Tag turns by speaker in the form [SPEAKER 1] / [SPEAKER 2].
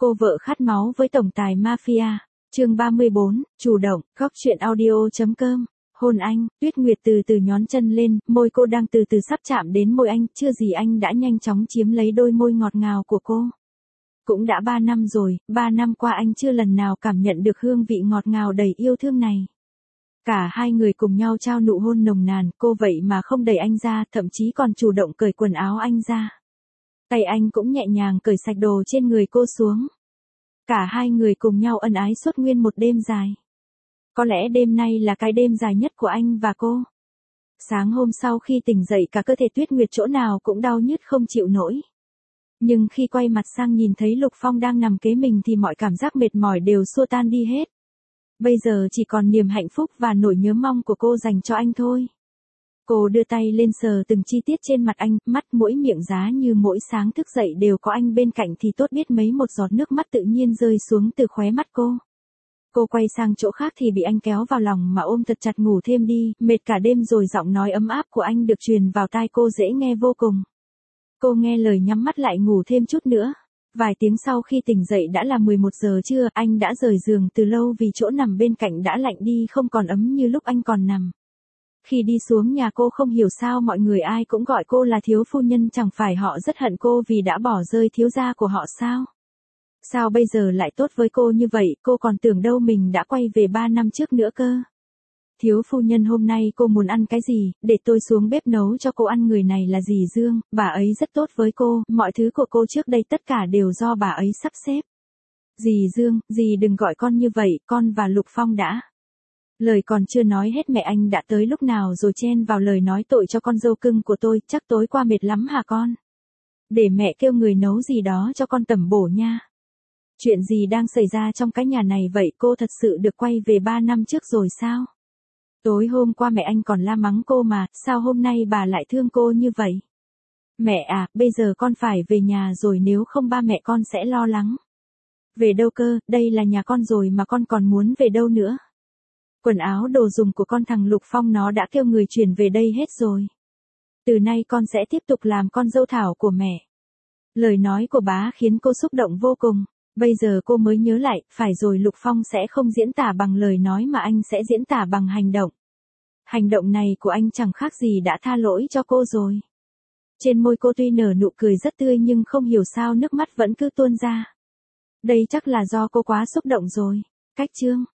[SPEAKER 1] Cô vợ khát máu với tổng tài mafia. Chương 34, chủ động, góc truyện audio.com. Hôn anh, Tuyết Nguyệt từ từ nhón chân lên, môi cô đang từ từ sắp chạm đến môi anh, chưa gì anh đã nhanh chóng chiếm lấy đôi môi ngọt ngào của cô. Cũng đã 3 năm rồi, 3 năm qua anh chưa lần nào cảm nhận được hương vị ngọt ngào đầy yêu thương này. Cả hai người cùng nhau trao nụ hôn nồng nàn, cô vậy mà không đẩy anh ra, thậm chí còn chủ động cởi quần áo anh ra. Tay anh cũng nhẹ nhàng cởi sạch đồ trên người cô xuống. Cả hai người cùng nhau ân ái suốt nguyên một đêm dài. Có lẽ đêm nay là cái đêm dài nhất của anh và cô. Sáng hôm sau khi tỉnh dậy cả cơ thể Tuyết Nguyệt chỗ nào cũng đau nhức không chịu nổi. Nhưng khi quay mặt sang nhìn thấy Lục Phong đang nằm kế mình thì mọi cảm giác mệt mỏi đều xua tan đi hết. Bây giờ chỉ còn niềm hạnh phúc và nỗi nhớ mong của cô dành cho anh thôi. Cô đưa tay lên sờ từng chi tiết trên mặt anh, mắt mũi miệng giá như mỗi sáng thức dậy đều có anh bên cạnh thì tốt biết mấy một giọt nước mắt tự nhiên rơi xuống từ khóe mắt cô. Cô quay sang chỗ khác thì bị anh kéo vào lòng mà ôm thật chặt ngủ thêm đi, mệt cả đêm rồi giọng nói ấm áp của anh được truyền vào tai cô dễ nghe vô cùng. Cô nghe lời nhắm mắt lại ngủ thêm chút nữa. Vài tiếng sau khi tỉnh dậy đã là 11 giờ trưa, anh đã rời giường từ lâu vì chỗ nằm bên cạnh đã lạnh đi không còn ấm như lúc anh còn nằm. Khi đi xuống nhà cô không hiểu sao mọi người ai cũng gọi cô là thiếu phu nhân, chẳng phải họ rất hận cô vì đã bỏ rơi thiếu gia của họ sao? Sao bây giờ lại tốt với cô như vậy, cô còn tưởng đâu mình đã quay về 3 năm trước nữa cơ. Thiếu phu nhân hôm nay cô muốn ăn cái gì, để tôi xuống bếp nấu cho cô ăn. Người này là dì Dương, bà ấy rất tốt với cô, mọi thứ của cô trước đây tất cả đều do bà ấy sắp xếp. Dì Dương, dì đừng gọi con như vậy, con và Lục Phong đã. Lời còn chưa nói hết mẹ anh đã tới lúc nào rồi chen vào lời nói tội cho con dâu cưng của tôi, chắc tối qua mệt lắm hả con? Để mẹ kêu người nấu gì đó cho con tẩm bổ nha. Chuyện gì đang xảy ra trong cái nhà này vậy, cô thật sự được quay về 3 năm trước rồi sao? Tối hôm qua mẹ anh còn la mắng cô mà, sao hôm nay bà lại thương cô như vậy? Mẹ à, bây giờ con phải về nhà rồi nếu không ba mẹ con sẽ lo lắng. Về đâu cơ, đây là nhà con rồi mà con còn muốn về đâu nữa? Quần áo đồ dùng của con thằng Lục Phong nó đã kêu người chuyển về đây hết rồi. Từ nay con sẽ tiếp tục làm con dâu thảo của mẹ. Lời nói của bá khiến cô xúc động vô cùng. Bây giờ cô mới nhớ lại, phải rồi Lục Phong sẽ không diễn tả bằng lời nói mà anh sẽ diễn tả bằng hành động. Hành động này của anh chẳng khác gì đã tha lỗi cho cô rồi. Trên môi cô tuy nở nụ cười rất tươi nhưng không hiểu sao nước mắt vẫn cứ tuôn ra. Đây chắc là do cô quá xúc động rồi. Cách chương